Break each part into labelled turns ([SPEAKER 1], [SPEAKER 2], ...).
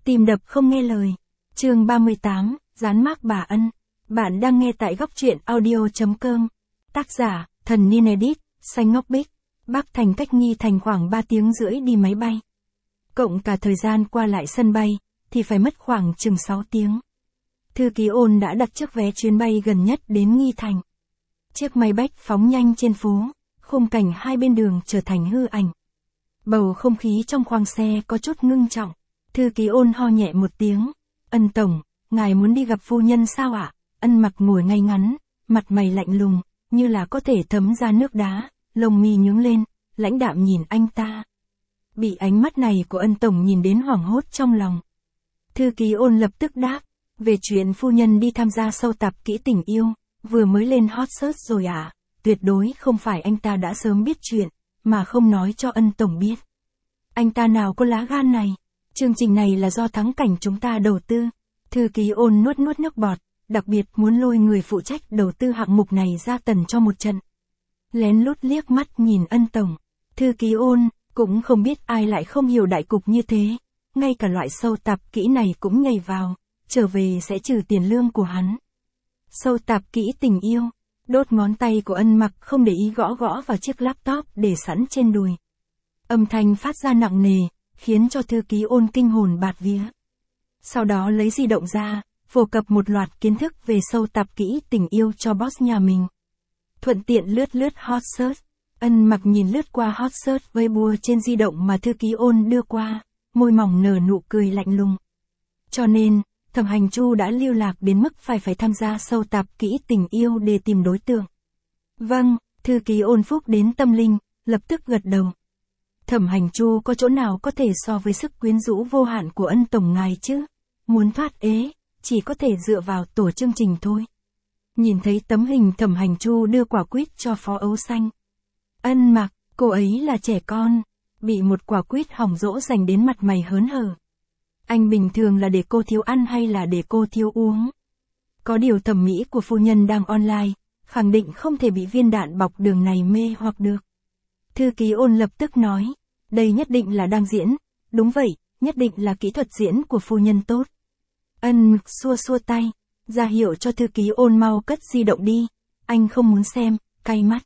[SPEAKER 1] Tim đập không nghe lời. Chương 38, dán mác bà Ân. Bạn đang nghe tại góc truyện audio.com. Tác giả, Thần Niên Edit, Xanh Ngọc Bích. Bắc Thành cách Nghi Thành khoảng 3 tiếng rưỡi đi máy bay. Cộng cả thời gian qua lại sân bay, thì phải mất khoảng chừng 6 tiếng. Thư ký Ôn đã đặt chiếc vé chuyến bay gần nhất đến Nghi Thành. Chiếc máy bách phóng nhanh trên phố, khung cảnh hai bên đường trở thành hư ảnh. Bầu không khí trong khoang xe có chút ngưng trọng. Thư ký Ôn ho nhẹ một tiếng. Ân tổng, ngài muốn đi gặp phu nhân sao ạ? Ân Mặc ngồi ngay ngắn, mặt mày lạnh lùng, như là có thể thấm ra nước đá, lông mi nhướng lên, lãnh đạm nhìn anh ta. Bị ánh mắt này của Ân tổng nhìn đến hoảng hốt trong lòng. Thư ký Ôn lập tức đáp, về chuyện phu nhân đi tham gia sâu tạp kỹ tình yêu, vừa mới lên hot search rồi ạ. Tuyệt đối không phải anh ta đã sớm biết chuyện, mà không nói cho Ân tổng biết. Anh ta nào có lá gan này? Chương trình này là do Thắng Cảnh chúng ta đầu tư. Thư ký Ôn nuốt nước bọt, đặc biệt muốn lôi người phụ trách đầu tư hạng mục này ra tần cho một trận. Lén lút liếc mắt nhìn Ân tổng. Thư ký Ôn, cũng không biết ai lại không hiểu đại cục như thế. Ngay cả loại sâu tạp kỹ này cũng nhảy vào, trở về sẽ trừ tiền lương của hắn. Sâu tạp kỹ tình yêu. Đốt ngón tay của Ân Mặc không để ý gõ vào chiếc laptop để sẵn trên đùi. Âm thanh phát ra nặng nề, khiến cho thư ký Ôn kinh hồn bạt vía. Sau đó lấy di động ra, phổ cập một loạt kiến thức về sâu tạp kỹ tình yêu cho boss nhà mình. Thuận tiện lướt hot search. Ân Mặc nhìn lướt qua hot search Weibo trên di động mà thư ký Ôn đưa qua, môi mỏng nở nụ cười lạnh lùng. Cho nên, Thẩm Hành Chu đã lưu lạc đến mức phải tham gia sâu tạp kỹ tình yêu để tìm đối tượng. Vâng, thư ký Ôn phúc đến tâm linh, lập tức gật đầu. Thẩm Hành Chu có chỗ nào có thể so với sức quyến rũ vô hạn của Ân tổng ngài chứ? Muốn thoát ế, chỉ có thể dựa vào tổ chương trình thôi. Nhìn thấy tấm hình Thẩm Hành Chu đưa quả quýt cho Phó Ấu Xanh. Ân Mặc, cô ấy là trẻ con, bị một quả quýt hỏng dỗ dành đến mặt mày hớn hở. Anh bình thường là để cô thiếu ăn hay là để cô thiếu uống? Có điều thẩm mỹ của phu nhân đang online, khẳng định không thể bị viên đạn bọc đường này mê hoặc được. Thư ký Ôn lập tức nói, đây nhất định là đang diễn, đúng vậy, nhất định là kỹ thuật diễn của phu nhân tốt. Ân Mặc xua tay, ra hiệu cho thư ký Ôn mau cất di động đi, anh không muốn xem, cay mắt.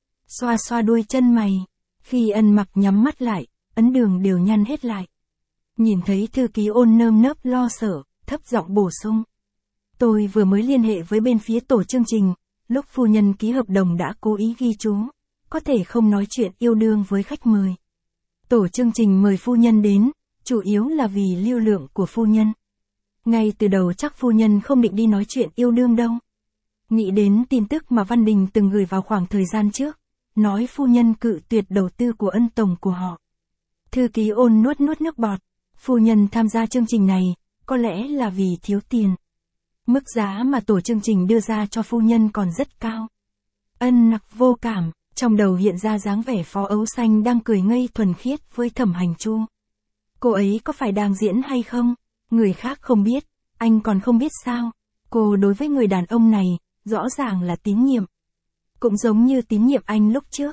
[SPEAKER 1] Xoa đuôi chân mày, khi Ân Mặc nhắm mắt lại, ấn đường đều nhăn hết lại. Nhìn thấy thư ký Ôn nơm nớp lo sợ, thấp giọng bổ sung. Tôi vừa mới liên hệ với bên phía tổ chương trình, lúc phu nhân ký hợp đồng đã cố ý ghi chú, có thể không nói chuyện yêu đương với khách mời. Tổ chương trình mời phu nhân đến, chủ yếu là vì lưu lượng của phu nhân. Ngay từ đầu chắc phu nhân không định đi nói chuyện yêu đương đâu. Nghĩ đến tin tức mà Văn Đình từng gửi vào khoảng thời gian trước, nói phu nhân cự tuyệt đầu tư của Ân tổng của họ. Thư ký Ôn nuốt nước bọt. Phu nhân tham gia chương trình này, có lẽ là vì thiếu tiền. Mức giá mà tổ chương trình đưa ra cho phu nhân còn rất cao. Ân Mặc vô cảm, trong đầu hiện ra dáng vẻ Phó Ấu Xanh đang cười ngây thuần khiết với Thẩm Hành Chu. Cô ấy có phải đang diễn hay không? Người khác không biết, anh còn không biết sao? Cô đối với người đàn ông này, rõ ràng là tín nhiệm. Cũng giống như tín nhiệm anh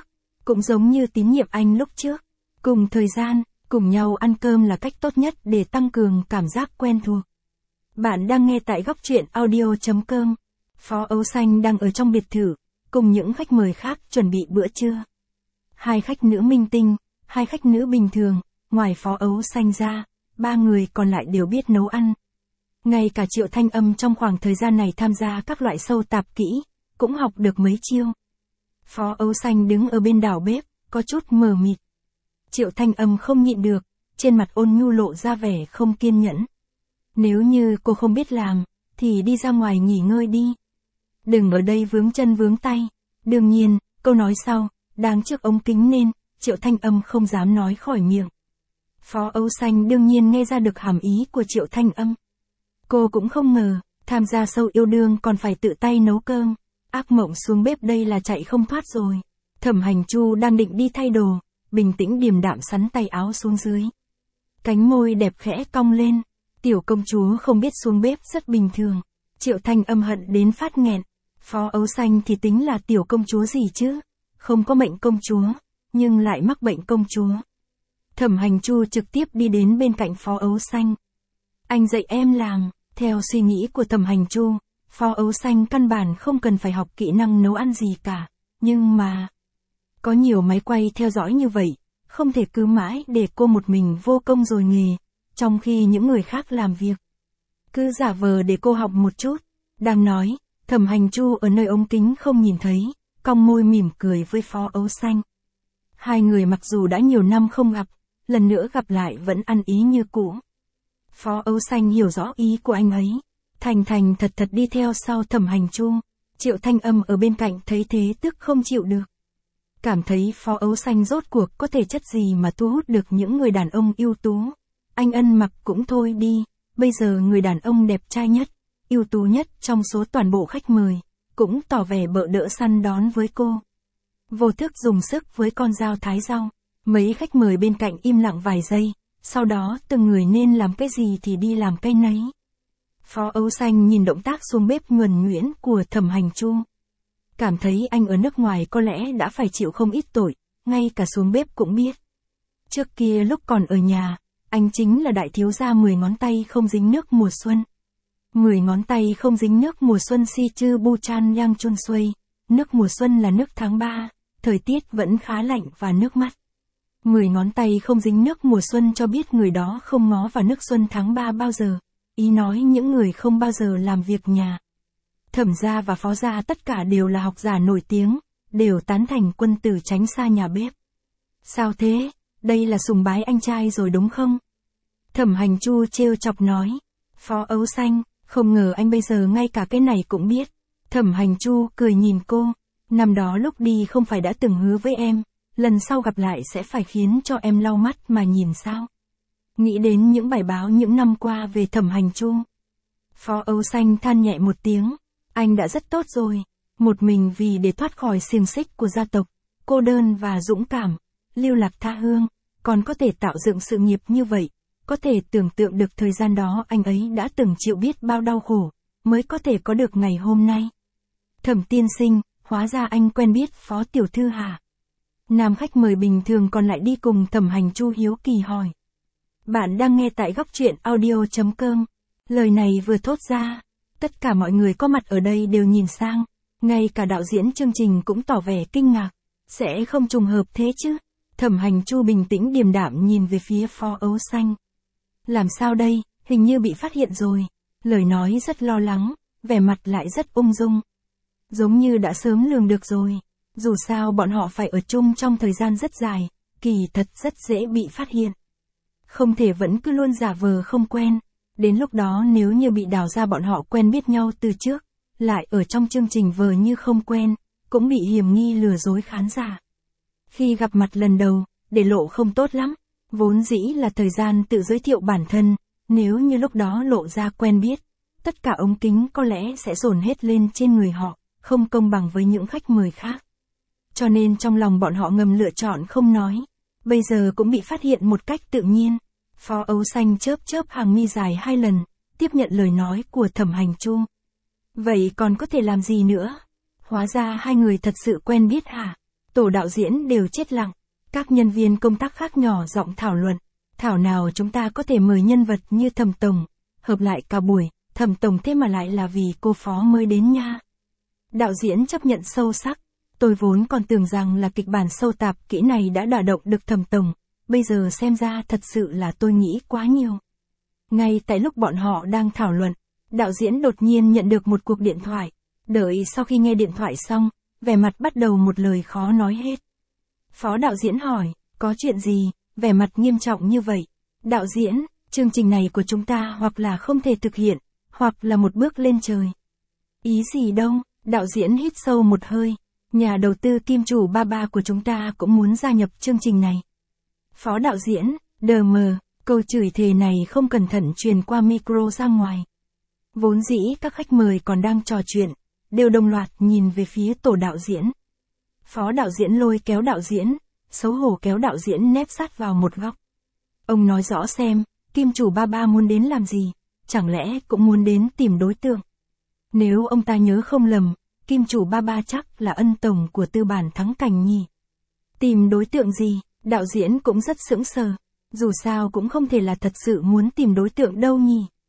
[SPEAKER 1] lúc trước. Cùng thời gian, cùng nhau ăn cơm là cách tốt nhất để tăng cường cảm giác quen thuộc. Bạn đang nghe tại góc truyện audio.com. Phó Ấu Xanh đang ở trong biệt thự, cùng những khách mời khác chuẩn bị bữa trưa. 2 khách nữ minh tinh, 2 khách nữ bình thường, ngoài Phó Ấu Xanh ra, 3 người còn lại đều biết nấu ăn. Ngay cả Triệu Thanh Âm trong khoảng thời gian này tham gia các loại sâu tạp kỹ, cũng học được mấy chiêu. Phó Ấu Xanh đứng ở bên đảo bếp, có chút mờ mịt. Triệu Thanh Âm không nhịn được, trên mặt ôn nhu lộ ra vẻ không kiên nhẫn. Nếu như cô không biết làm, thì đi ra ngoài nghỉ ngơi đi. Đừng ở đây vướng chân vướng tay. Đương nhiên, câu nói sau, đang trước ống kính nên, Triệu Thanh Âm không dám nói khỏi miệng. Phó Ấu Xanh đương nhiên nghe ra được hàm ý của Triệu Thanh Âm. Cô cũng không ngờ, tham gia sâu yêu đương còn phải tự tay nấu cơm. Ác mộng xuống bếp đây là chạy không thoát rồi. Thẩm Hành Chu đang định đi thay đồ, bình tĩnh điềm đạm sắn tay áo xuống dưới. Cánh môi đẹp khẽ cong lên, tiểu công chúa không biết xuống bếp rất bình thường. Triệu Thanh Âm hận đến phát nghẹn. Phó Ấu Xanh thì tính là tiểu công chúa gì chứ? Không có mệnh công chúa, nhưng lại mắc bệnh công chúa. Thẩm Hành Chu trực tiếp đi đến bên cạnh Phó Ấu Xanh. Anh dạy em làm. Theo suy nghĩ của Thẩm Hành Chu, Phó Ấu Xanh căn bản không cần phải học kỹ năng nấu ăn gì cả. Nhưng mà, có nhiều máy quay theo dõi như vậy, không thể cứ mãi để cô một mình vô công rồi nghề, trong khi những người khác làm việc. Cứ giả vờ để cô học một chút. Đang nói, Thẩm Hành Chu ở nơi ống kính không nhìn thấy, cong môi mỉm cười với Phó Ấu Xanh. Hai người mặc dù đã nhiều năm không gặp, lần nữa gặp lại vẫn ăn ý như cũ. Phó Ấu Xanh hiểu rõ ý của anh ấy. Thành thành thật thật đi theo sau Thẩm Hành Chu. Triệu Thanh Âm ở bên cạnh thấy thế tức không chịu được. Cảm thấy Phó Ấu Xanh rốt cuộc có thể chất gì mà thu hút được những người đàn ông ưu tú. Anh ăn mặc cũng thôi đi, bây giờ người đàn ông đẹp trai nhất, ưu tú nhất trong số toàn bộ khách mời, cũng tỏ vẻ bợ đỡ săn đón với cô. Vô thức dùng sức với con dao thái rau, mấy khách mời bên cạnh im lặng vài giây, sau đó từng người nên làm cái gì thì đi làm cái nấy. Phó Ấu Xanh nhìn động tác xuống bếp nhuần nhuyễn của Thẩm Hành Chu. Cảm thấy anh ở nước ngoài có lẽ đã phải chịu không ít tội, ngay cả xuống bếp cũng biết. Trước kia lúc còn ở nhà, anh chính là đại thiếu gia 10 ngón tay không dính nước mùa xuân. 10 ngón tay không dính nước mùa xuân si chư bu chan yang chun xuôi. Nước mùa xuân là nước tháng 3, thời tiết vẫn khá lạnh và nước mắt. 10 ngón tay không dính nước mùa xuân cho biết người đó không ngó vào nước xuân tháng 3 bao giờ. Ý nói những người không bao giờ làm việc nhà. Thẩm gia và Phó gia tất cả đều là học giả nổi tiếng, đều tán thành quân tử tránh xa nhà bếp. Sao thế, đây là sùng bái anh trai rồi đúng không? Thẩm Hành Chu trêu chọc nói. Phó Ấu Xanh, không ngờ anh bây giờ ngay cả cái này cũng biết. Thẩm Hành Chu cười nhìn cô. Năm đó lúc đi không phải đã từng hứa với em, lần sau gặp lại sẽ phải khiến cho em lau mắt mà nhìn sao? Nghĩ đến những bài báo những năm qua về Thẩm Hành Chu. Phó Ấu Xanh than nhẹ một tiếng. Anh đã rất tốt rồi. Một mình vì để thoát khỏi xiềng xích của gia tộc, cô đơn và dũng cảm, lưu lạc tha hương, còn có thể tạo dựng sự nghiệp như vậy. Có thể tưởng tượng được thời gian đó anh ấy đã từng chịu biết bao đau khổ, mới có thể có được ngày hôm nay. Thẩm tiên sinh, hóa ra anh quen biết Phó tiểu thư hả? Nam khách mời bình thường còn lại đi cùng Thẩm Hành Chu hiếu kỳ hỏi. Bạn đang nghe tại góc truyện audio.com. Lời này vừa thốt ra, tất cả mọi người có mặt ở đây đều nhìn sang, ngay cả đạo diễn chương trình cũng tỏ vẻ kinh ngạc. Sẽ không trùng hợp thế chứ? Thẩm Hành Chu bình tĩnh điềm đạm nhìn về phía Phó Ấu Xanh. Làm sao đây, hình như bị phát hiện rồi. Lời nói rất lo lắng, vẻ mặt lại rất ung dung. Giống như đã sớm lường được rồi. Dù sao bọn họ phải ở chung trong thời gian rất dài, kỳ thật rất dễ bị phát hiện. Không thể vẫn cứ luôn giả vờ không quen. Đến lúc đó nếu như bị đào ra bọn họ quen biết nhau từ trước, lại ở trong chương trình vờ như không quen, cũng bị hiềm nghi lừa dối khán giả. Khi gặp mặt lần đầu, để lộ không tốt lắm. Vốn dĩ là thời gian tự giới thiệu bản thân, nếu như lúc đó lộ ra quen biết, tất cả ống kính có lẽ sẽ dồn hết lên trên người họ, không công bằng với những khách mời khác. Cho nên trong lòng bọn họ ngầm lựa chọn không nói. Bây giờ cũng bị phát hiện một cách tự nhiên. Phó Ấu Xanh chớp chớp hàng mi dài 2 lần, tiếp nhận lời nói của Thẩm Hành Chu. Vậy còn có thể làm gì nữa? Hóa ra hai người thật sự quen biết hả? Tổ đạo diễn đều chết lặng. Các nhân viên công tác khác nhỏ giọng thảo luận. Thảo nào chúng ta có thể mời nhân vật như Thẩm Tổng. Hợp lại cả buổi, Thẩm Tổng thế mà lại là vì cô Phó mới đến nha. Đạo diễn chấp nhận sâu sắc. Tôi vốn còn tưởng rằng là kịch bản sâu tạp kỹ này đã đả động được Thẩm Tổng. Bây giờ xem ra thật sự là tôi nghĩ quá nhiều. Ngay tại lúc bọn họ đang thảo luận, đạo diễn đột nhiên nhận được một cuộc điện thoại. Đợi sau khi nghe điện thoại xong, vẻ mặt bắt đầu một lời khó nói hết. Phó đạo diễn hỏi, có chuyện gì, vẻ mặt nghiêm trọng như vậy. Đạo diễn, chương trình này của chúng ta hoặc là không thể thực hiện, hoặc là một bước lên trời. Ý gì đâu, đạo diễn hít sâu một hơi. Nhà đầu tư kim chủ Baba của chúng ta cũng muốn gia nhập chương trình này. Phó đạo diễn, đờ mờ, câu chửi thề này không cẩn thận truyền qua micro ra ngoài. Vốn dĩ các khách mời còn đang trò chuyện, đều đồng loạt nhìn về phía tổ đạo diễn. Phó đạo diễn lôi kéo đạo diễn, xấu hổ kéo đạo diễn nép sát vào một góc. Ông nói rõ xem, kim chủ Baba muốn đến làm gì, chẳng lẽ cũng muốn đến tìm đối tượng. Nếu ông ta nhớ không lầm, kim chủ Baba chắc là ân tổng của tư bản Thắng Cảnh nhỉ. Tìm đối tượng gì, đạo diễn cũng rất sững sờ, dù sao cũng không thể là thật sự muốn tìm đối tượng đâu nhỉ.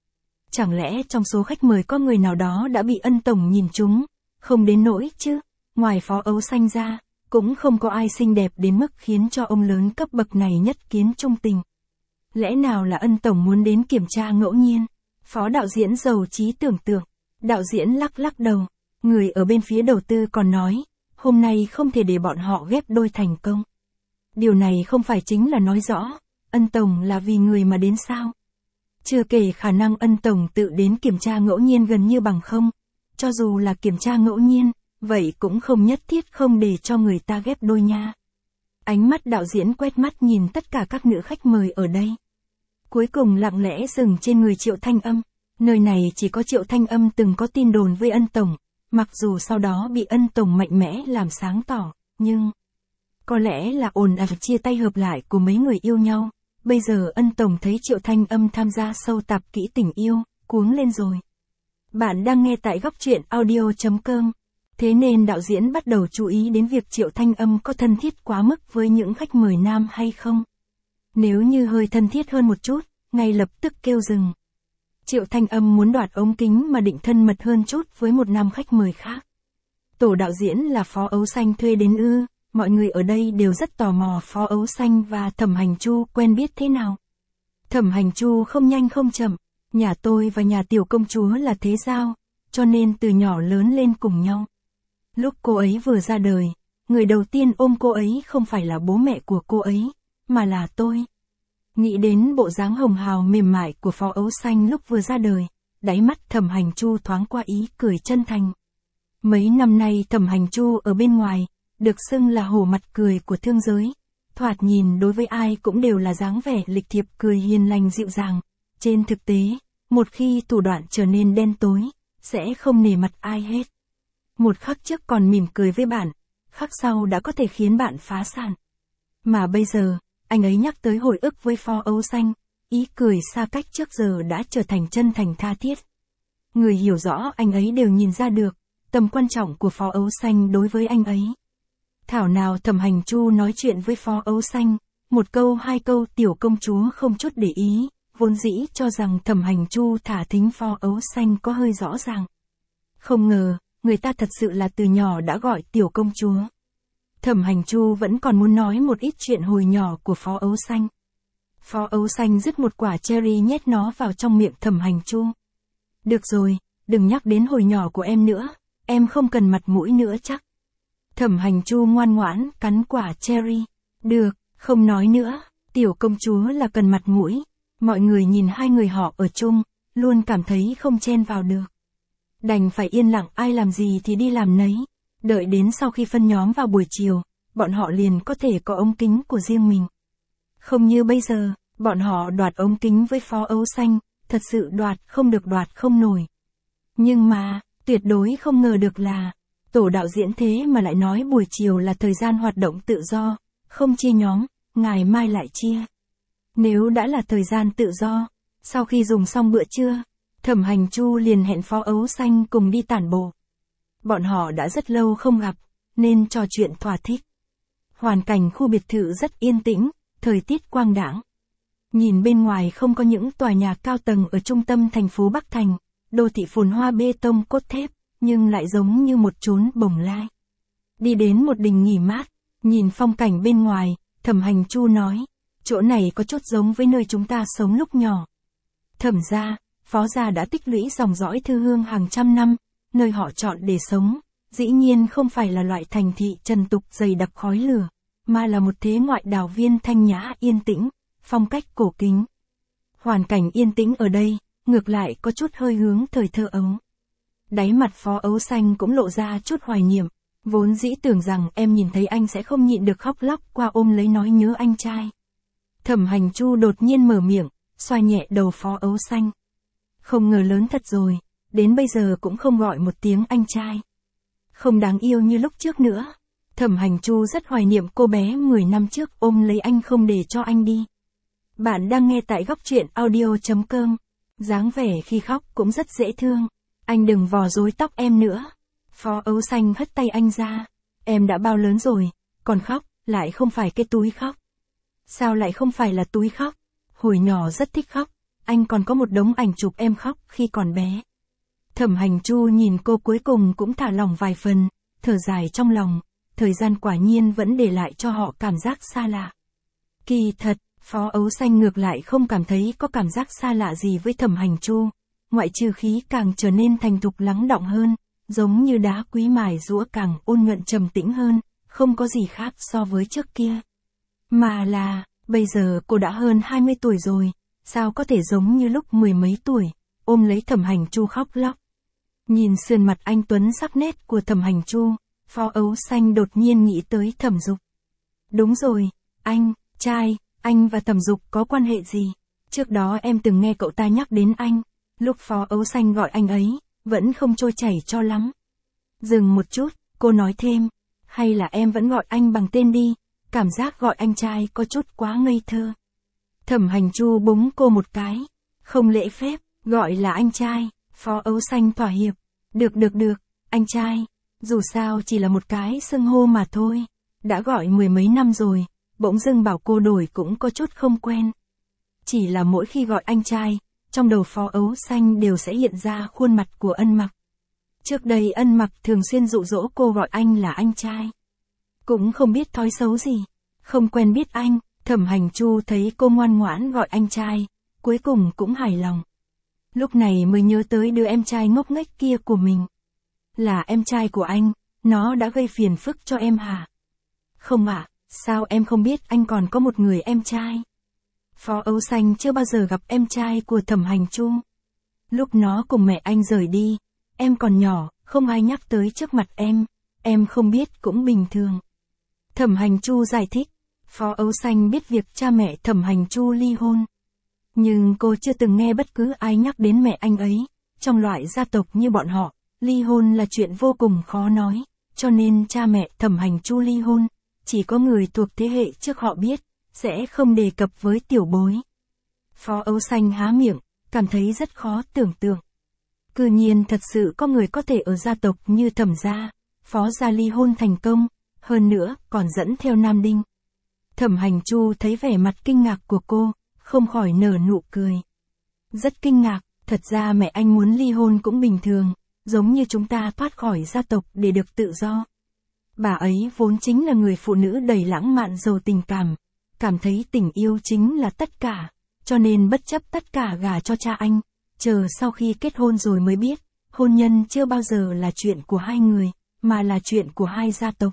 [SPEAKER 1] Chẳng lẽ trong số khách mời có người nào đó đã bị Ân tổng nhìn trúng? Không đến nỗi chứ, ngoài Phó Ấu Xanh ra, cũng không có ai xinh đẹp đến mức khiến cho ông lớn cấp bậc này nhất kiến trung tình. Lẽ nào là Ân tổng muốn đến kiểm tra ngẫu nhiên? Phó đạo diễn giàu trí tưởng tượng. Đạo diễn lắc lắc đầu. Người ở bên phía đầu tư còn nói, hôm nay không thể để bọn họ ghép đôi thành công. Điều này không phải chính là nói rõ, Ân tổng là vì người mà đến sao? Chưa kể khả năng Ân tổng tự đến kiểm tra ngẫu nhiên gần như bằng không. Cho dù là kiểm tra ngẫu nhiên, vậy cũng không nhất thiết không để cho người ta ghép đôi nha. Ánh mắt đạo diễn quét mắt nhìn tất cả các nữ khách mời ở đây. Cuối cùng lặng lẽ dừng trên người Triệu Thanh Âm. Nơi này chỉ có Triệu Thanh Âm từng có tin đồn với Ân tổng, mặc dù sau đó bị Ân tổng mạnh mẽ làm sáng tỏ, nhưng có lẽ là ồn ào chia tay hợp lại của mấy người yêu nhau. Bây giờ Ân tổng thấy Triệu Thanh Âm tham gia sâu tạp kỹ tình yêu, cuống lên rồi. Bạn đang nghe tại góc truyện audio.com. Thế nên đạo diễn bắt đầu chú ý đến việc Triệu Thanh Âm có thân thiết quá mức với những khách mời nam hay không. Nếu như hơi thân thiết hơn một chút, ngay lập tức kêu dừng. Triệu Thanh Âm muốn đoạt ống kính mà định thân mật hơn chút với một nam khách mời khác. Tổ đạo diễn là Phó Ấu Xanh thuê đến ư? Mọi người ở đây đều rất tò mò Phó Ấu Xanh và Thẩm Hành Chu quen biết thế nào. Thẩm Hành Chu không nhanh không chậm, nhà tôi và nhà tiểu công chúa là thế giao, cho nên từ nhỏ lớn lên cùng nhau. Lúc cô ấy vừa ra đời, người đầu tiên ôm cô ấy không phải là bố mẹ của cô ấy, mà là tôi. Nghĩ đến bộ dáng hồng hào mềm mại của Phó Ấu Xanh lúc vừa ra đời, đáy mắt Thẩm Hành Chu thoáng qua ý cười chân thành. Mấy năm nay Thẩm Hành Chu ở bên ngoài, được xưng là hổ mặt cười của thương giới. Thoạt nhìn đối với ai cũng đều là dáng vẻ lịch thiệp cười hiền lành dịu dàng. Trên thực tế, một khi thủ đoạn trở nên đen tối, sẽ không nể mặt ai hết. Một khắc trước còn mỉm cười với bạn, khắc sau đã có thể khiến bạn phá sản. Mà bây giờ, anh ấy nhắc tới hồi ức với Phó Ấu Xanh, ý cười xa cách trước giờ đã trở thành chân thành tha thiết. Người hiểu rõ anh ấy đều nhìn ra được, tầm quan trọng của Phó Ấu Xanh đối với anh ấy. Thảo nào Thẩm Hành Chu nói chuyện với Phó Ấu Xanh, một câu hai câu tiểu công chúa không chút để ý, vốn dĩ cho rằng Thẩm Hành Chu thả thính Phó Ấu Xanh có hơi rõ ràng. Không ngờ, người ta thật sự là từ nhỏ đã gọi tiểu công chúa. Thẩm Hành Chu vẫn còn muốn nói một ít chuyện hồi nhỏ của Phó Ấu Xanh. Phó Ấu Xanh rứt một quả cherry nhét nó vào trong miệng Thẩm Hành Chu. Được rồi, đừng nhắc đến hồi nhỏ của em nữa, em không cần mặt mũi nữa chắc. Thẩm Hành Chu ngoan ngoãn cắn quả cherry. Được, không nói nữa, tiểu công chúa là cần mặt mũi. Mọi người nhìn hai người họ ở chung, luôn cảm thấy không chen vào được. Đành phải yên lặng, ai làm gì thì đi làm nấy. Đợi đến sau khi phân nhóm vào buổi chiều, bọn họ liền có thể có ống kính của riêng mình. Không như bây giờ, bọn họ đoạt ống kính với Phó Ấu Xanh, thật sự đoạt không được, đoạt không nổi. Nhưng mà, tuyệt đối không ngờ được là, tổ đạo diễn thế mà lại nói buổi chiều là thời gian hoạt động tự do, không chia nhóm, ngày mai lại chia. Nếu đã là thời gian tự do, sau khi dùng xong bữa trưa, Thẩm Hành Chu liền hẹn Phó Ấu Xanh cùng đi tản bộ. Bọn họ đã rất lâu không gặp, nên trò chuyện thỏa thích. Hoàn cảnh khu biệt thự rất yên tĩnh, thời tiết quang đãng. Nhìn bên ngoài không có những tòa nhà cao tầng ở trung tâm thành phố Bắc Thành, đô thị phồn hoa bê tông cốt thép, nhưng lại giống như một chốn bồng lai. Đi đến một đình nghỉ mát, nhìn phong cảnh bên ngoài, Thẩm Hành Chu nói, chỗ này có chút giống với nơi chúng ta sống lúc nhỏ. Thẩm gia, Phó gia đã tích lũy dòng dõi thư hương hàng trăm năm, nơi họ chọn để sống, dĩ nhiên không phải là loại thành thị trần tục dày đặc khói lửa, mà là một thế ngoại đảo viên thanh nhã yên tĩnh, phong cách cổ kính. Hoàn cảnh yên tĩnh ở đây, ngược lại có chút hơi hướng thời thơ ấu. Đáy mặt Phó Ấu Xanh cũng lộ ra chút hoài niệm, vốn dĩ tưởng rằng em nhìn thấy anh sẽ không nhịn được khóc lóc qua ôm lấy nói nhớ anh trai. Thẩm Hành Chu đột nhiên mở miệng, xoa nhẹ đầu Phó Ấu Xanh. Không ngờ lớn thật rồi, đến bây giờ cũng không gọi một tiếng anh trai. Không đáng yêu như lúc trước nữa. Thẩm Hành Chu rất hoài niệm cô bé 10 năm trước ôm lấy anh không để cho anh đi. Bạn đang nghe tại góc truyện audio.com. Dáng vẻ khi khóc cũng rất dễ thương. Anh đừng vò rối tóc em nữa. Phó Ấu Xanh hất tay anh ra. Em đã bao lớn rồi, còn khóc, lại không phải cái túi khóc. Sao lại không phải là túi khóc? Hồi nhỏ rất thích khóc, anh còn có một đống ảnh chụp em khóc khi còn bé. Thẩm Hành Chu nhìn cô cuối cùng cũng thả lỏng vài phần, thở dài trong lòng, thời gian quả nhiên vẫn để lại cho họ cảm giác xa lạ. Kỳ thật, Phó Ấu Xanh ngược lại không cảm thấy có cảm giác xa lạ gì với Thẩm Hành Chu, ngoại trừ khí càng trở nên thành thục lắng đọng hơn, giống như đá quý mài giũa càng ôn nhuận trầm tĩnh hơn, không có gì khác so với trước kia. Mà là, bây giờ cô đã hơn 20 tuổi rồi, sao có thể giống như lúc mười mấy tuổi, ôm lấy Thẩm Hành Chu khóc lóc. Nhìn sườn mặt anh tuấn sắc nét của Thẩm Hành Chu, Phó Ấu Xanh đột nhiên nghĩ tới Thẩm Dục. Đúng rồi, anh và Thẩm Dục có quan hệ gì? Trước đó em từng nghe cậu ta nhắc đến anh, lúc Phó Ấu Xanh gọi anh ấy, vẫn không trôi chảy cho lắm. Dừng một chút, cô nói thêm, hay là em vẫn gọi anh bằng tên đi, cảm giác gọi anh trai có chút quá ngây thơ. Thẩm Hành Chu búng cô một cái, không lễ phép, gọi là anh trai. Phó Ấu Xanh thỏa hiệp, được, anh trai, dù sao chỉ là một cái xưng hô mà thôi, đã gọi mười mấy năm rồi, bỗng dưng bảo cô đổi cũng có chút không quen. Chỉ là mỗi khi gọi anh trai, trong đầu Phó Ấu Xanh đều sẽ hiện ra khuôn mặt của Ân Mặc. Trước đây Ân Mặc thường xuyên dụ dỗ cô gọi anh là anh trai. Cũng không biết thói xấu gì, không quen biết anh, Thẩm Hành Chu thấy cô ngoan ngoãn gọi anh trai, cuối cùng cũng hài lòng. Lúc này mới nhớ tới đứa em trai ngốc nghếch kia của mình. Là em trai của anh, nó đã gây phiền phức cho em hả? Không ạ, sao em không biết anh còn có một người em trai? Phó Ấu Xanh chưa bao giờ gặp em trai của Thẩm Hành Chu. Lúc nó cùng mẹ anh rời đi, em còn nhỏ, không ai nhắc tới trước mặt em không biết cũng bình thường. Thẩm Hành Chu giải thích, Phó Ấu Xanh biết việc cha mẹ Thẩm Hành Chu ly hôn. Nhưng cô chưa từng nghe bất cứ ai nhắc đến mẹ anh ấy, trong loại gia tộc như bọn họ, ly hôn là chuyện vô cùng khó nói, cho nên cha mẹ Thẩm Hành Chu ly hôn, chỉ có người thuộc thế hệ trước họ biết, sẽ không đề cập với tiểu bối. Phó Ấu Xanh há miệng, cảm thấy rất khó tưởng tượng. Cư nhiên thật sự có người có thể ở gia tộc như Thẩm gia, Phó gia ly hôn thành công, hơn nữa còn dẫn theo nam đinh. Thẩm Hành Chu thấy vẻ mặt kinh ngạc của cô, không khỏi nở nụ cười. Rất kinh ngạc, thật ra mẹ anh muốn ly hôn cũng bình thường, giống như chúng ta thoát khỏi gia tộc để được tự do. Bà ấy vốn chính là người phụ nữ đầy lãng mạn giàu tình cảm thấy tình yêu chính là tất cả, cho nên bất chấp tất cả gả cho cha anh, chờ sau khi kết hôn rồi mới biết, hôn nhân chưa bao giờ là chuyện của hai người, mà là chuyện của hai gia tộc.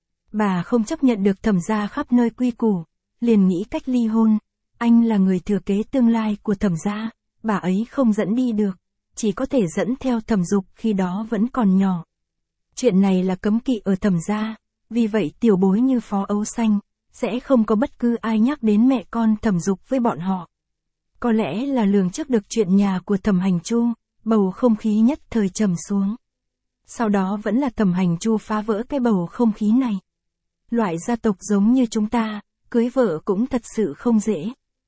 [SPEAKER 1] Bà không chấp nhận được Thẩm gia khắp nơi quy củ, liền nghĩ cách ly hôn. Anh là người thừa kế tương lai của Thẩm gia, bà ấy không dẫn đi được, chỉ có thể dẫn theo Thẩm Dục khi đó vẫn còn nhỏ. Chuyện này là cấm kỵ ở Thẩm gia, vì vậy tiểu bối như Phó Ấu Xanh, sẽ không có bất cứ ai nhắc đến mẹ con Thẩm Dục với bọn họ. Có lẽ là lường trước được chuyện nhà của Thẩm Hành Chu, bầu không khí nhất thời trầm xuống. Sau đó vẫn là Thẩm Hành Chu phá vỡ cái bầu không khí này. Loại gia tộc giống như chúng ta, cưới vợ cũng thật sự không dễ.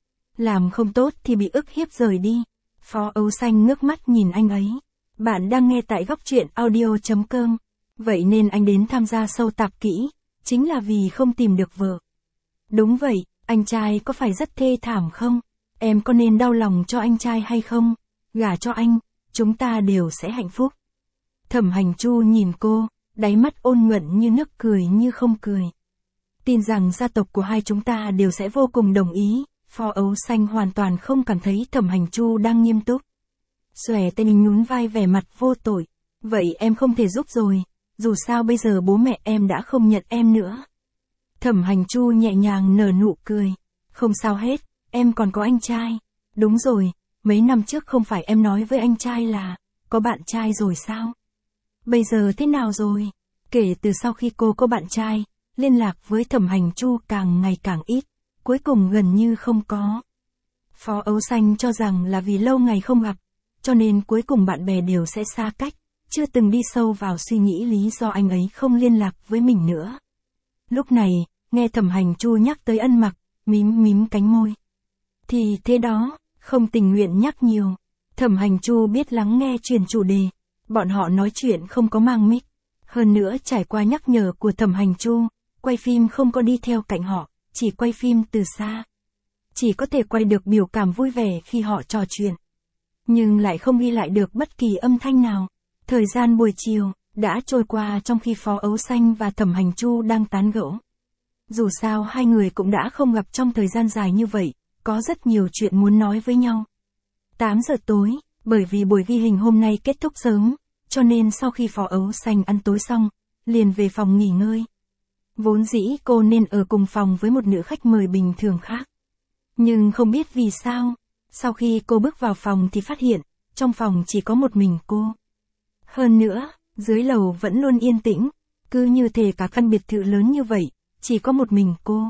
[SPEAKER 1] Làm không tốt thì bị ức hiếp rời đi. Phó Ấu Xanh ngước mắt nhìn anh ấy. Bạn đang nghe tại góc truyện audio.com. Vậy nên anh đến tham gia show tạp kỹ, chính là vì không tìm được vợ. Đúng vậy, anh trai có phải rất thê thảm không? Em có nên đau lòng cho anh trai hay không? Gả cho anh, chúng ta đều sẽ hạnh phúc. Thẩm Hành Chu nhìn cô, đáy mắt ôn nhuận như nước cười như không cười. Tin rằng gia tộc của hai chúng ta đều sẽ vô cùng đồng ý. Phó Ấu Xanh hoàn toàn không cảm thấy Thẩm Hành Chu đang nghiêm túc. Xòe tay nhún vai vẻ mặt vô tội. Vậy em không thể giúp rồi, dù sao bây giờ bố mẹ em đã không nhận em nữa. Thẩm Hành Chu nhẹ nhàng nở nụ cười. Không sao hết, em còn có anh trai. Đúng rồi, mấy năm trước không phải em nói với anh trai là, có bạn trai rồi sao? Bây giờ thế nào rồi? Kể từ sau khi cô có bạn trai, liên lạc với Thẩm Hành Chu càng ngày càng ít, cuối cùng gần như không có. Phó Ấu Xanh cho rằng là vì lâu ngày không gặp, cho nên cuối cùng bạn bè đều sẽ xa cách, chưa từng đi sâu vào suy nghĩ lý do anh ấy không liên lạc với mình nữa. Lúc này, nghe Thẩm Hành Chu nhắc tới Ân Mặc, mím cánh môi. Thì thế đó, không tình nguyện nhắc nhiều. Thẩm Hành Chu biết lắng nghe chuyển chủ đề, bọn họ nói chuyện không có mang mic. Hơn nữa trải qua nhắc nhở của Thẩm Hành Chu, quay phim không có đi theo cạnh họ, chỉ quay phim từ xa. chỉ có thể quay được biểu cảm vui vẻ khi họ trò chuyện. Nhưng lại không ghi lại được bất kỳ âm thanh nào. Thời gian buổi chiều đã trôi qua trong khi Phó Ấu Xanh và Thẩm Hành Chu đang tán gẫu. Dù sao hai người cũng đã không gặp trong thời gian dài như vậy, có rất nhiều chuyện muốn nói với nhau. 8 giờ tối, bởi vì buổi ghi hình hôm nay kết thúc sớm, cho nên sau khi Phó Ấu Xanh ăn tối xong, liền về phòng nghỉ ngơi. Vốn dĩ cô nên ở cùng phòng với một nữ khách mời bình thường khác. Nhưng không biết vì sao, sau khi cô bước vào phòng thì phát hiện, trong phòng chỉ có một mình cô. Hơn nữa, dưới lầu vẫn luôn yên tĩnh, cứ như thể cả căn biệt thự lớn như vậy, chỉ có một mình cô.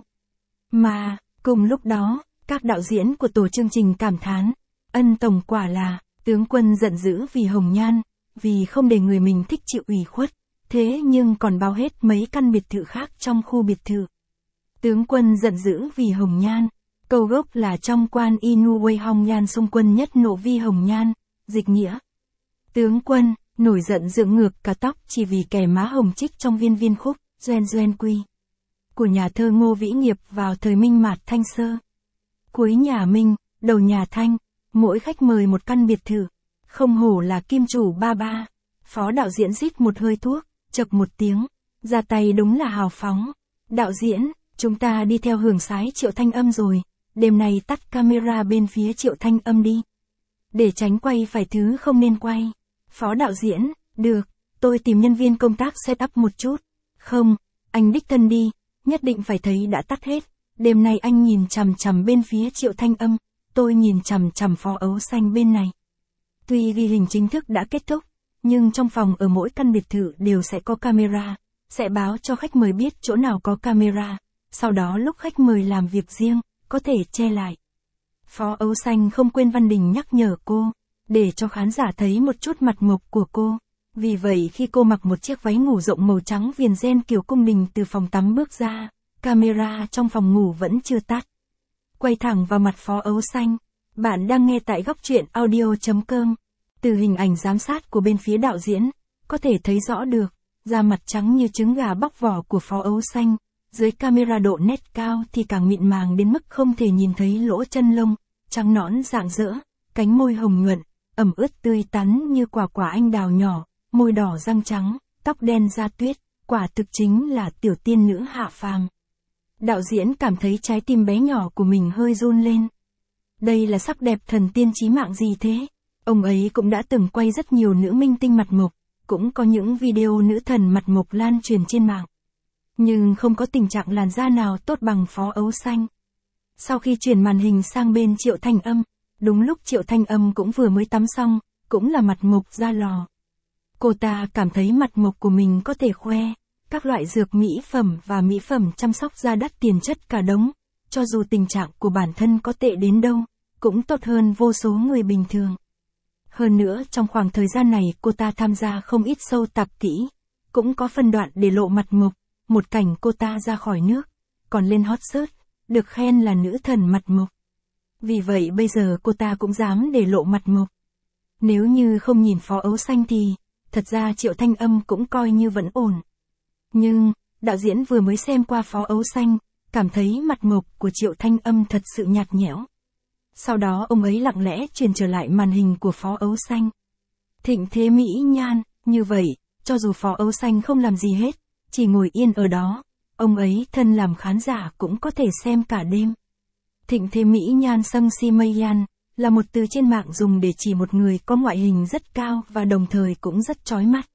[SPEAKER 1] Mà, cùng lúc đó, các đạo diễn của tổ chương trình cảm thán, Ân tổng quả là, tướng quân giận dữ vì Hồng Nhan, vì không để người mình thích chịu ủy khuất, thế nhưng còn bao hết mấy căn biệt thự khác trong khu biệt thự. Tướng quân giận dữ vì Hồng Nhan, câu gốc là trong quan Inu Wei Hong Nhan xung quân nhất nộ vi Hồng Nhan, dịch nghĩa. Tướng quân, nổi giận dựng ngược cả tóc chỉ vì kẻ má hồng trích trong viên viên khúc, Doen Doen Quy. Của nhà thơ Ngô Vĩ Nghiệp vào thời Minh Mạt Thanh Sơ. Cuối nhà Minh, đầu nhà Thanh, mỗi khách mời một căn biệt thự. Không hổ là kim chủ ba ba. Phó đạo diễn rít một hơi thuốc, chậc một tiếng, ra tay đúng là hào phóng. Đạo diễn, chúng ta đi theo hưởng sái Triệu Thanh Âm rồi, đêm nay tắt camera bên phía Triệu Thanh Âm đi. Để tránh quay phải thứ không nên quay. Phó đạo diễn, được, tôi tìm nhân viên công tác set up một chút. Không, anh đích thân đi, nhất định phải thấy đã tắt hết. Đêm nay anh nhìn chằm chằm bên phía Triệu Thanh Âm, tôi nhìn chằm chằm Phó Ấu Xanh bên này. Tuy ghi hình chính thức đã kết thúc, nhưng trong phòng ở mỗi căn biệt thự đều sẽ có camera, sẽ báo cho khách mời biết chỗ nào có camera, sau đó lúc khách mời làm việc riêng, có thể che lại. Phó Ấu Xanh không quên Văn Đình nhắc nhở cô, để cho khán giả thấy một chút mặt mộc của cô. Vì vậy khi cô mặc một chiếc váy ngủ rộng màu trắng viền ren kiểu cung đình từ phòng tắm bước ra, camera trong phòng ngủ vẫn chưa tắt. Quay thẳng vào mặt Phó Ấu Xanh. Bạn đang nghe tại góc truyện audio.com. Từ hình ảnh giám sát của bên phía đạo diễn, có thể thấy rõ được, da mặt trắng như trứng gà bóc vỏ của Phó Ấu Xanh, dưới camera độ nét cao thì càng mịn màng đến mức không thể nhìn thấy lỗ chân lông, trắng nõn rạng rỡ, cánh môi hồng nhuận, ẩm ướt tươi tắn như quả quả anh đào nhỏ, môi đỏ răng trắng, tóc đen da tuyết, quả thực chính là tiểu tiên nữ hạ phàm. Đạo diễn cảm thấy trái tim bé nhỏ của mình hơi run lên. Đây là sắc đẹp thần tiên chí mạng gì thế? Ông ấy cũng đã từng quay rất nhiều nữ minh tinh mặt mộc, cũng có những video nữ thần mặt mộc lan truyền trên mạng. Nhưng không có tình trạng làn da nào tốt bằng Phó Ấu Xanh. Sau khi chuyển màn hình sang bên Triệu Thanh Âm, đúng lúc Triệu Thanh Âm cũng vừa mới tắm xong, cũng là mặt mộc da lò. Cô ta cảm thấy mặt mộc của mình có thể khoe, các loại dược mỹ phẩm và mỹ phẩm chăm sóc da đắt tiền chất cả đống, cho dù tình trạng của bản thân có tệ đến đâu, cũng tốt hơn vô số người bình thường. Hơn nữa trong khoảng thời gian này cô ta tham gia không ít show tạp kỹ, cũng có phân đoạn để lộ mặt mộc, một cảnh cô ta ra khỏi nước, còn lên hot search, được khen là nữ thần mặt mộc. Vì vậy bây giờ cô ta cũng dám để lộ mặt mộc. Nếu như không nhìn Phó Ấu Xanh thì, thật ra Triệu Thanh Âm cũng coi như vẫn ổn. Nhưng, đạo diễn vừa mới xem qua Phó Ấu Xanh, cảm thấy mặt mộc của Triệu Thanh Âm thật sự nhạt nhẽo. Sau đó ông ấy lặng lẽ truyền trở lại màn hình của Phó Ấu Xanh. Thịnh thế mỹ nhan, như vậy, cho dù Phó Ấu Xanh không làm gì hết, chỉ ngồi yên ở đó, ông ấy thân làm khán giả cũng có thể xem cả đêm. Thịnh thế mỹ nhan sâng si mây yan, là một từ trên mạng dùng để chỉ một người có ngoại hình rất cao và đồng thời cũng rất chói mắt.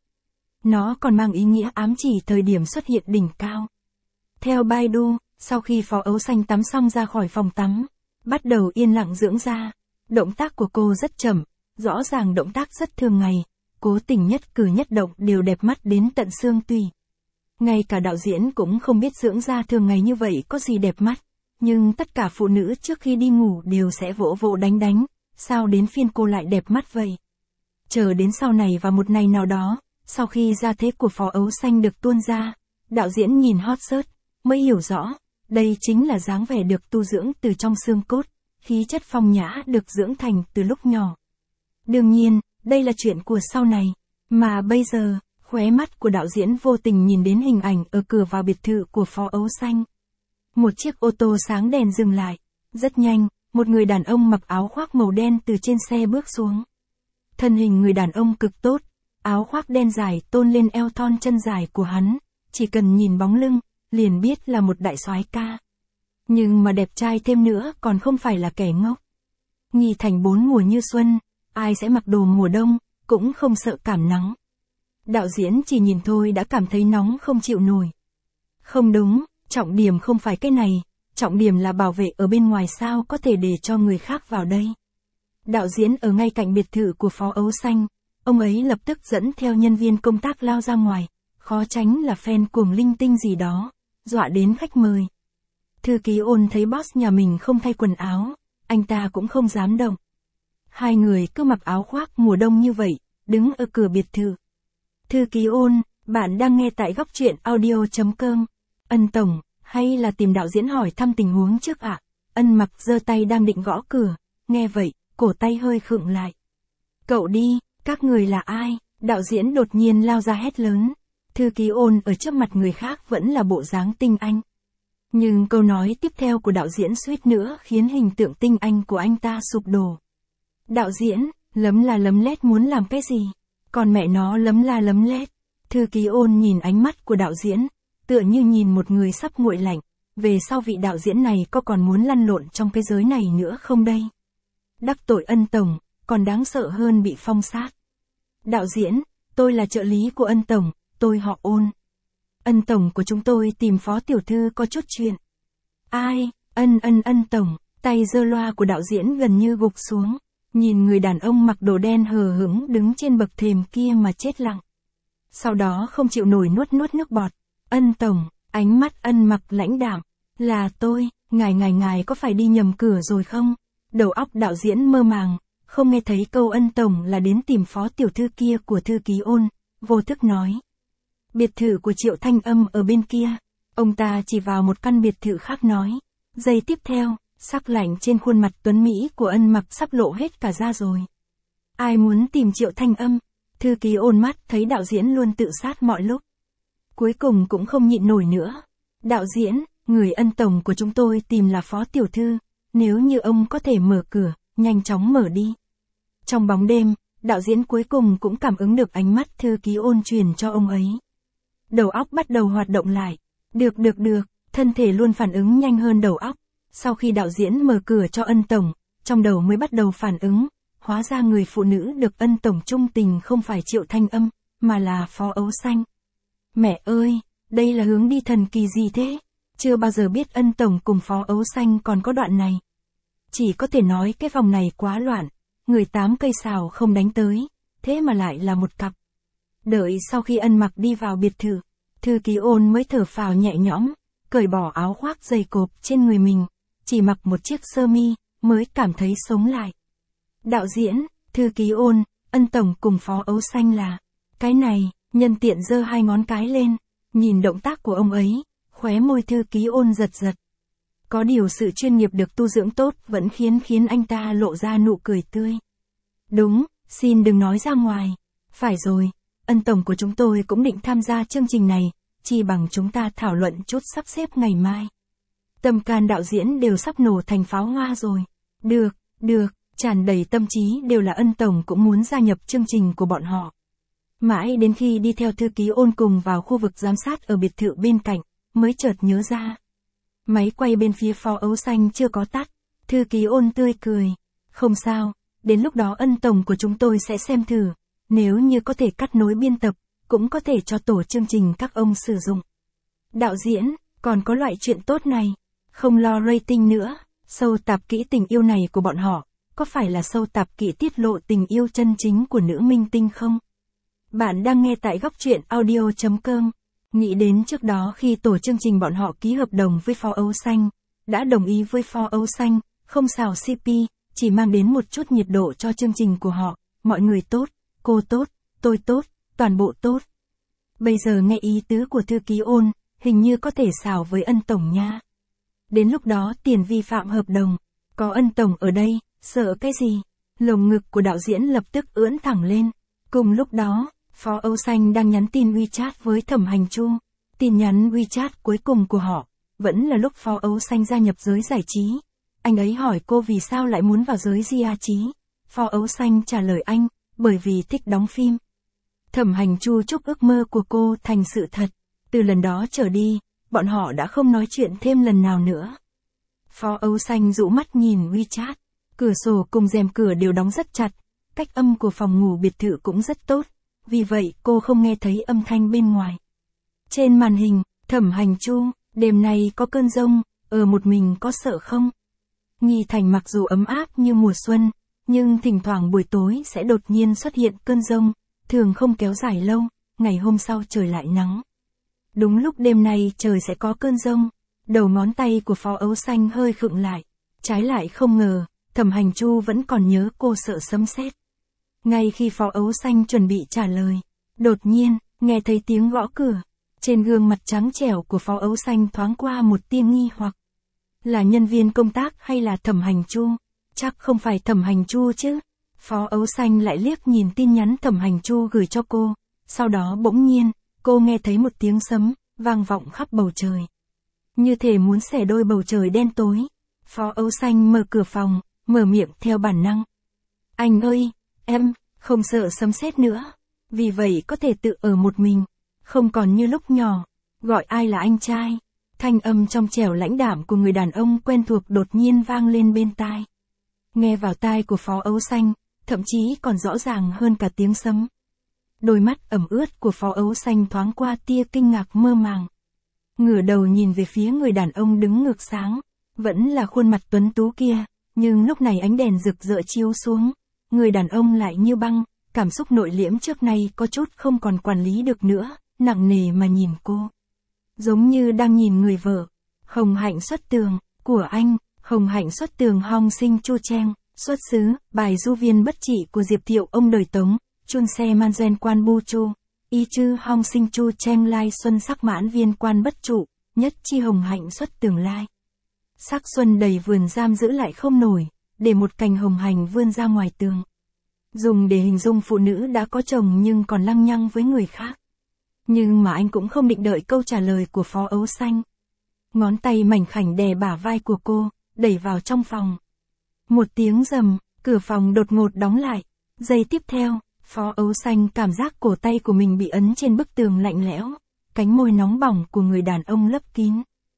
[SPEAKER 1] Nó còn mang ý nghĩa ám chỉ thời điểm xuất hiện đỉnh cao. Theo Baidu, sau khi Phó Ấu Xanh tắm xong ra khỏi phòng tắm, bắt đầu yên lặng dưỡng da, động tác của cô rất chậm, rõ ràng động tác rất thường ngày, cố tình nhất cử nhất động đều đẹp mắt đến tận xương tủy. Ngay cả đạo diễn cũng không biết dưỡng da thường ngày như vậy có gì đẹp mắt, nhưng tất cả phụ nữ trước khi đi ngủ đều sẽ vỗ vỗ đánh đánh, sao đến phiên cô lại đẹp mắt vậy? Chờ đến sau này và một ngày nào đó, sau khi da thế của Phó Ấu Xanh được tuôn ra, đạo diễn nhìn hot search, mới hiểu rõ, đây chính là dáng vẻ được tu dưỡng từ trong xương cốt, khí chất phong nhã được dưỡng thành từ lúc nhỏ. Đương nhiên, đây là chuyện của sau này, mà bây giờ, khóe mắt của đạo diễn vô tình nhìn đến hình ảnh ở cửa vào biệt thự của Phó Ấu Xanh. Một chiếc ô tô sáng đèn dừng lại, Rất nhanh, một người đàn ông mặc áo khoác màu đen từ trên xe bước xuống. Thân hình người đàn ông cực tốt, áo khoác đen dài tôn lên eo thon chân dài của hắn, chỉ cần nhìn bóng lưng, liền biết là một đại soái ca. Nhưng mà đẹp trai thêm nữa còn không phải là kẻ ngốc. Nghi Thành 4 mùa như xuân, ai sẽ mặc đồ mùa đông, cũng không sợ cảm nắng. Đạo diễn chỉ nhìn thôi đã cảm thấy nóng không chịu nổi. Không đúng, trọng điểm không phải cái này, trọng điểm là bảo vệ ở bên ngoài sao có thể để cho người khác vào đây. Đạo diễn ở ngay cạnh biệt thự của Phó Ấu Xanh, ông ấy lập tức dẫn theo nhân viên công tác lao ra ngoài, khó tránh là fan cuồng linh tinh gì đó, dọa đến khách mời. Thư ký Ôn thấy boss nhà mình không thay quần áo, anh ta cũng không dám động. Hai người cứ mặc áo khoác mùa đông như vậy, đứng ở cửa biệt thự. Thư ký Ôn, bạn đang nghe tại góc truyện audio.com. Ân tổng, hay là tìm đạo diễn hỏi thăm tình huống trước ạ? Ân Mặc giơ tay đang định gõ cửa, nghe vậy, cổ tay hơi khựng lại. Cậu đi, các người là ai? Đạo diễn đột nhiên lao ra hét lớn. Thư ký Ôn ở trước mặt người khác vẫn là bộ dáng tinh anh. Nhưng câu nói tiếp theo của đạo diễn suýt nữa khiến hình tượng tinh anh của anh ta sụp đổ. Đạo diễn, lấm la lấm lét muốn làm cái gì? Còn mẹ nó lấm la lấm lét. Thư ký Ôn nhìn ánh mắt của đạo diễn, tựa như nhìn một người sắp nguội lạnh. Về sau vị đạo diễn này có còn muốn lăn lộn trong cái giới này nữa không đây? Đắc tội Ân tổng, còn đáng sợ hơn bị phong sát. Đạo diễn, tôi là trợ lý của Ân tổng, tôi họ Ôn. Ân tổng của chúng tôi tìm Phó tiểu thư có chút chuyện. Ai? Ân tổng. Tay giơ loa của đạo diễn gần như gục xuống, nhìn người đàn ông mặc đồ đen hờ hững đứng trên bậc thềm kia mà chết lặng. Sau đó không chịu nổi nuốt nước bọt. Ân tổng, ánh mắt Ân Mặc lãnh đạm. Là tôi, ngài có phải đi nhầm cửa rồi không? Đầu óc đạo diễn mơ màng, không nghe thấy câu Ân tổng là đến tìm Phó tiểu thư kia của thư ký Ôn, vô thức nói. Biệt thự của Triệu Thanh Âm ở bên kia. Ông ta chỉ vào một căn biệt thự khác nói. Giây tiếp theo, sắc lạnh trên khuôn mặt tuấn Mỹ của Ân Mặc sắp lộ hết cả ra rồi. Ai muốn tìm Triệu Thanh Âm? Thư ký Ôn mắt thấy đạo diễn luôn tự sát mọi lúc. Cuối cùng cũng không nhịn nổi nữa. Đạo diễn, người Ân tổng của chúng tôi tìm là Phó tiểu thư, nếu như ông có thể mở cửa, nhanh chóng mở đi. Trong bóng đêm, đạo diễn cuối cùng cũng cảm ứng được ánh mắt thư ký Ôn truyền cho ông ấy. Đầu óc bắt đầu hoạt động lại. Được, thân thể luôn phản ứng nhanh hơn đầu óc. Sau khi đạo diễn mở cửa cho Ân tổng, trong đầu mới bắt đầu phản ứng, hóa ra người phụ nữ được Ân tổng trung tình không phải Triệu Thanh Âm, mà là Phó Ấu Xanh. Mẹ ơi, đây là hướng đi thần kỳ gì thế? Chưa bao giờ biết Ân tổng cùng Phó Ấu Xanh còn có đoạn này. Chỉ có thể nói cái vòng này quá loạn, người 8 cây sào không đánh tới, thế mà lại là một cặp. Đợi sau khi Ân Mặc đi vào biệt thự, thư ký Ôn mới thở phào nhẹ nhõm, cởi bỏ áo khoác dày cộp trên người mình, chỉ mặc một chiếc sơ mi, mới cảm thấy sống lại. Đạo diễn, thư ký Ôn, Ân tổng cùng Phó Ấu Xanh là, cái này, nhân tiện giơ 2 ngón cái lên, nhìn động tác của ông ấy, khóe môi thư ký Ôn giật. Có điều sự chuyên nghiệp được tu dưỡng tốt vẫn khiến anh ta lộ ra nụ cười tươi. Đúng, xin đừng nói ra ngoài. Phải rồi, Ân tổng của chúng tôi cũng định tham gia chương trình này, chi bằng chúng ta thảo luận chút sắp xếp ngày mai. Tâm can đạo diễn đều sắp nổ thành pháo hoa rồi. Được, tràn đầy tâm trí đều là Ân tổng cũng muốn gia nhập chương trình của bọn họ. Mãi đến khi đi theo thư ký Ôn cùng vào khu vực giám sát ở biệt thự bên cạnh, mới chợt nhớ ra. Máy quay bên phía Phó Ấu Xanh chưa có tắt, thư ký Ôn tươi cười. Không sao, đến lúc đó Ân tổng của chúng tôi sẽ xem thử, nếu như có thể cắt nối biên tập, cũng có thể cho tổ chương trình các ông sử dụng. Đạo diễn, còn có loại chuyện tốt này, không lo rating nữa, show tạp kỹ tình yêu này của bọn họ, có phải là show tạp kỹ tiết lộ tình yêu chân chính của nữ minh tinh không? Bạn đang nghe tại góc truyện audio.com. Nghĩ đến trước đó khi tổ chương trình bọn họ ký hợp đồng với Phó Ấu Xanh, đã đồng ý với Phó Ấu Xanh, không xào CP, chỉ mang đến một chút nhiệt độ cho chương trình của họ, mọi người tốt, cô tốt, tôi tốt, toàn bộ tốt. Bây giờ nghe ý tứ của thư ký Ôn, hình như có thể xào với Ân tổng nha. Đến lúc đó tiền vi phạm hợp đồng, có Ân tổng ở đây, sợ cái gì? Lồng ngực của đạo diễn lập tức ưỡn thẳng lên. Cùng lúc đó, Phó Ấu Xanh đang nhắn tin WeChat với Thẩm Hành Chu. Tin nhắn WeChat cuối cùng của họ, vẫn là lúc Phó Ấu Xanh gia nhập giới giải trí. Anh ấy hỏi cô vì sao lại muốn vào giới gia trí. Phó Ấu Xanh trả lời anh, bởi vì thích đóng phim. Thẩm Hành Chu chúc ước mơ của cô thành sự thật. Từ lần đó trở đi, bọn họ đã không nói chuyện thêm lần nào nữa. Phó Ấu Xanh dụ mắt nhìn WeChat. Cửa sổ cùng rèm cửa đều đóng rất chặt. Cách âm của phòng ngủ biệt thự cũng rất tốt. Vì vậy cô không nghe thấy âm thanh bên ngoài. Trên màn hình, Thẩm Hành Chu, đêm nay có cơn giông, ở một mình có sợ không? Nghi Thành mặc dù ấm áp như mùa xuân, nhưng thỉnh thoảng buổi tối sẽ đột nhiên xuất hiện cơn giông, thường không kéo dài lâu, ngày hôm sau trời lại nắng. Đúng lúc đêm nay trời sẽ có cơn giông, đầu ngón tay của Phó Ấu Xanh hơi khựng lại, trái lại không ngờ, Thẩm Hành Chu vẫn còn nhớ cô sợ sấm sét. Ngay khi Phó Ấu Xanh chuẩn bị trả lời, đột nhiên, nghe thấy tiếng gõ cửa. Trên gương mặt trắng trẻo của Phó Ấu Xanh thoáng qua một tia nghi hoặc. Là nhân viên công tác hay là Thẩm Hành Chu? Chắc không phải Thẩm Hành Chu chứ. Phó Ấu Xanh lại liếc nhìn tin nhắn Thẩm Hành Chu gửi cho cô. Sau đó bỗng nhiên, cô nghe thấy một tiếng sấm, vang vọng khắp bầu trời. Như thể muốn xẻ đôi bầu trời đen tối. Phó Ấu Xanh mở cửa phòng, mở miệng theo bản năng. Anh ơi, em, không sợ sấm sét nữa. Vì vậy có thể tự ở một mình. Không còn như lúc nhỏ, gọi ai là anh trai. Thanh âm trong trẻo lãnh đạm của người đàn ông quen thuộc đột nhiên vang lên bên tai. Nghe vào tai của Phó Ấu Xanh, thậm chí còn rõ ràng hơn cả tiếng sấm. Đôi mắt ẩm ướt của Phó Ấu Xanh thoáng qua tia kinh ngạc mơ màng. Ngửa đầu nhìn về phía người đàn ông đứng ngược sáng, vẫn là khuôn mặt tuấn tú kia, nhưng lúc này ánh đèn rực rỡ chiếu xuống, người đàn ông lại như băng, cảm xúc nội liễm trước nay có chút không còn quản lý được nữa. Nặng nề mà nhìn cô. Giống như đang nhìn người vợ. Hồng Hạnh xuất tường, của anh, Hồng Hạnh xuất tường Hong Sinh Chu Cheng, xuất xứ, bài du viên bất trị của Diệp Thiệu ông đời Tống, chun xe man gen quan bu chu, y chư Hong Sinh Chu Cheng lai xuân sắc mãn viên quan bất trụ, nhất chi Hồng Hạnh xuất tường lai. Sắc xuân đầy vườn giam giữ lại không nổi, để một cành hồng hành vươn ra ngoài tường. Dùng để hình dung phụ nữ đã có chồng nhưng còn lăng nhăng với người khác. Nhưng mà anh cũng không định đợi câu trả lời của Phó Ấu Xanh. Ngón tay mảnh khảnh đè bả vai của cô, đẩy vào trong phòng. Một tiếng rầm, cửa phòng đột ngột đóng lại. Giây tiếp theo, Phó Ấu Xanh cảm giác cổ tay của mình bị ấn trên bức tường lạnh lẽo. Cánh môi nóng bỏng của người đàn ông lấp kín.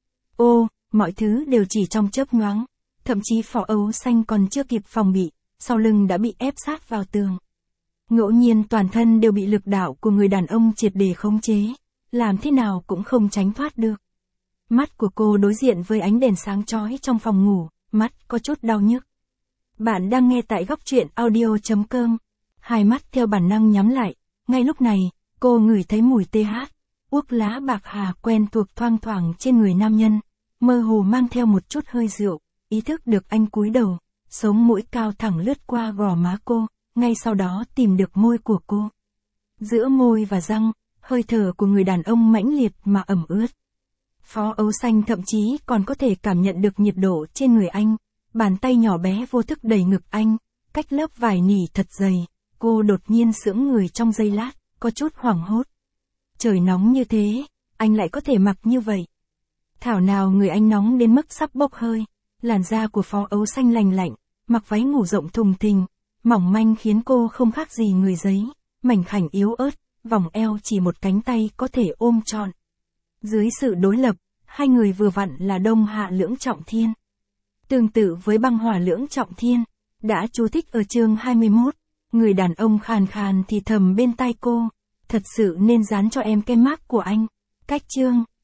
[SPEAKER 1] Ô, mọi thứ đều chỉ trong chớp nhoáng. Thậm chí Phó Ấu Xanh còn chưa kịp phòng bị, sau lưng đã bị ép sát vào tường. Ngẫu nhiên toàn thân đều bị lực đạo của người đàn ông triệt để khống chế, làm thế nào cũng không tránh thoát được. Mắt của cô đối diện với ánh đèn sáng chói trong phòng ngủ, mắt có chút đau nhức. Bạn đang nghe tại góc truyện audio.com. Hai mắt theo bản năng nhắm lại, ngay lúc này, cô ngửi thấy mùi TH, uốc lá bạc hà quen thuộc thoang thoảng trên người nam nhân, mơ hồ mang theo một chút hơi rượu, ý thức được anh cúi đầu, sống mũi cao thẳng lướt qua gò má cô. Ngay sau đó tìm được môi của cô. Giữa môi và răng, hơi thở của người đàn ông mãnh liệt mà ẩm ướt. Phó Ấu Xanh thậm chí còn có thể cảm nhận được nhiệt độ trên người anh. Bàn tay nhỏ bé vô thức đẩy ngực anh, cách lớp vải nỉ thật dày. Cô đột nhiên sững người trong giây lát, có chút hoảng hốt. Trời nóng như thế, anh lại có thể mặc như vậy. Thảo nào người anh nóng đến mức sắp bốc hơi. Làn da của Phó Ấu Xanh lành lạnh, mặc váy ngủ rộng thùng thình. Mỏng manh khiến cô không khác gì người giấy, mảnh khảnh yếu ớt, vòng eo chỉ một cánh tay có thể ôm trọn. Dưới sự đối lập, hai người vừa vặn là Đông Hạ Lưỡng Trọng Thiên. Tương tự với Băng Hỏa Lưỡng Trọng Thiên, đã chú thích ở chương 21, người đàn ông khàn khàn thì thầm bên tai cô, thật sự nên dán cho em cái mác của anh. Cách chương